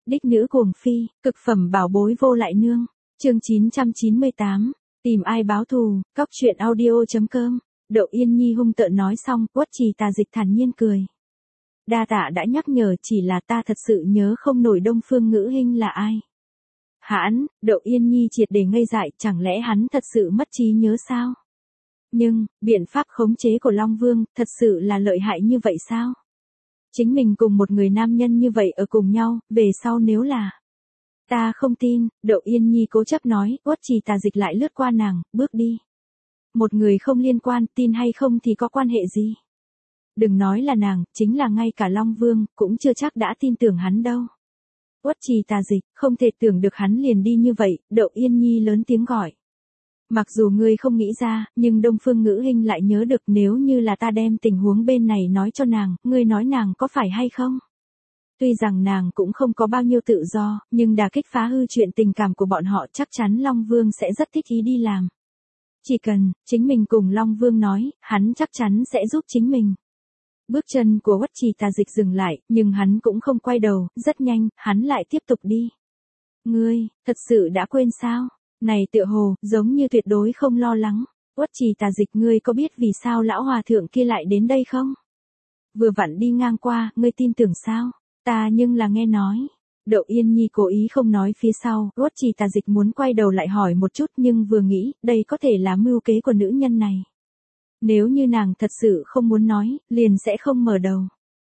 Đích nữ cuồng phi, cực phẩm bảo bối vô lại nương. Chương 998, tìm ai báo thù, cóc truyện audio.com. Đậu Yên Nhi hung tợn nói xong, Uất Trì Tà Dịch thản nhiên cười. Đa tạ đã nhắc nhở, chỉ là ta thật sự nhớ không nổi Đông Phương Ngữ Hinh là ai. Hãn, Đậu Yên Nhi triệt để ngây dại, chẳng lẽ hắn thật sự mất trí nhớ sao? Nhưng, biện pháp khống chế của Long Vương, thật sự là lợi hại như vậy sao? Chính mình cùng một người nam nhân như vậy ở cùng nhau, về sau nếu là... Ta không tin, Đậu Yên Nhi cố chấp nói, Uất Trì Tà Dịch lại lướt qua nàng, bước đi. Một người không liên quan, tin hay không thì có quan hệ gì? Đừng nói là nàng, chính là ngay cả Long Vương, cũng chưa chắc đã tin tưởng hắn đâu. Uất Trì Tà Dịch, không thể tưởng được hắn liền đi như vậy, Đậu Yên Nhi lớn tiếng gọi. Mặc dù ngươi không nghĩ ra, nhưng Đông Phương Ngữ Hinh lại nhớ được, nếu như là ta đem tình huống bên này nói cho nàng, ngươi nói nàng có phải hay không? Tuy rằng nàng cũng không có bao nhiêu tự do, nhưng đả kích phá hư chuyện tình cảm của bọn họ chắc chắn Long Vương sẽ rất thích ý đi làm. Chỉ cần, chính mình cùng Long Vương nói, hắn chắc chắn sẽ giúp chính mình. Bước chân của Uất Trì Tà Dịch dừng lại, nhưng hắn cũng không quay đầu, rất nhanh, hắn lại tiếp tục đi. Ngươi, thật sự đã quên sao? Này tựa hồ, giống như tuyệt đối không lo lắng. Uất Trì Tà Dịch, ngươi có biết vì sao lão hòa thượng kia lại đến đây không? Vừa vặn đi ngang qua, ngươi tin tưởng sao? Ta nhưng là nghe nói. Đậu Yên Nhi cố ý không nói phía sau, Uất Trì Tà Dịch muốn quay đầu lại hỏi một chút, nhưng vừa nghĩ, đây có thể là mưu kế của nữ nhân này. Nếu như nàng thật sự không muốn nói, liền sẽ không mở đầu.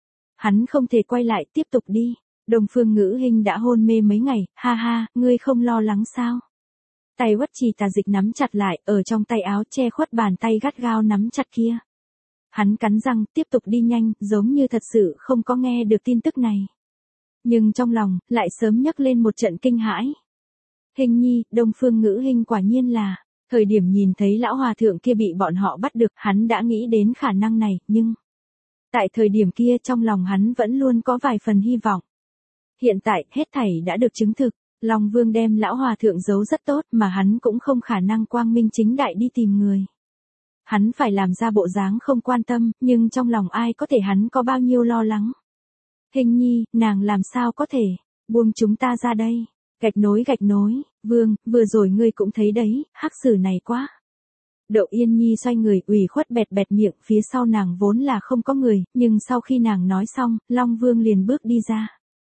Hắn không thể quay lại, tiếp tục đi. Đông Phương Ngữ Hinh đã hôn mê mấy ngày, ha ha, ngươi không lo lắng sao? Tay Uất Trì Tà Dịch nắm chặt lại, ở trong tay áo che khuất bàn tay gắt gao nắm chặt kia. Hắn cắn răng, tiếp tục đi nhanh, giống như thật sự không có nghe được tin tức này. Nhưng trong lòng, lại sớm nhấc lên một trận kinh hãi. Hình nhi, Đông Phương Ngữ Hinh quả nhiên là, thời điểm nhìn thấy lão hòa thượng kia bị bọn họ bắt được, hắn đã nghĩ đến khả năng này, nhưng... Tại thời điểm kia trong lòng hắn vẫn luôn có vài phần hy vọng. Hiện tại, hết thảy đã được chứng thực. Long Vương đem lão hòa thượng giấu rất tốt, mà hắn cũng không khả năng quang minh chính đại đi tìm người. Hắn phải làm ra bộ dáng không quan tâm, nhưng trong lòng ai có thể hắn có bao nhiêu lo lắng. Hình nhi, nàng làm sao có thể, buông chúng ta ra đây. Gạch nối, Vương, vừa rồi ngươi cũng thấy đấy, hắc sử này quá. Đậu Yên Nhi xoay người, ủy khuất bẹt bẹt miệng, phía sau nàng vốn là không có người, nhưng sau khi nàng nói xong, Long Vương liền bước đi ra.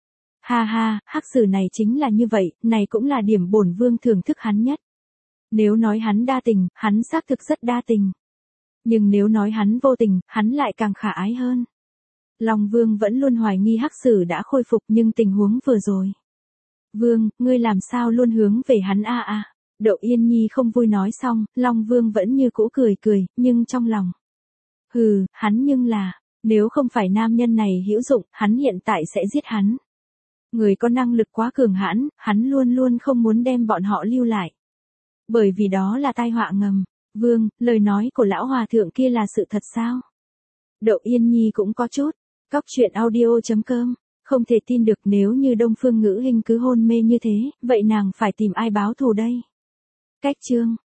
Ha ha, hắc sử này chính là như vậy, này cũng là điểm bổn vương thưởng thức hắn nhất. Nếu nói hắn đa tình, hắn xác thực rất đa tình. Nhưng nếu nói hắn vô tình, hắn lại càng khả ái hơn. Long Vương vẫn luôn hoài nghi hắc sử đã khôi phục, nhưng tình huống vừa rồi. Vương, ngươi làm sao luôn hướng về hắn a a? Đậu Yên Nhi không vui nói xong, Long Vương vẫn như cũ cười, nhưng trong lòng. Hừ, hắn nhưng là, nếu không phải nam nhân này hữu dụng, hắn hiện tại sẽ giết hắn. Người có năng lực quá cường hãn, hắn luôn luôn không muốn đem bọn họ lưu lại. Bởi vì đó là tai họa ngầm. Vương, lời nói của lão hòa thượng kia là sự thật sao? Đậu Yên Nhi cũng có chút. Cóc truyện audio.com. Không thể tin được, nếu như Đông Phương Ngữ Hinh cứ hôn mê như thế, vậy nàng phải tìm ai báo thù đây? Cách chương.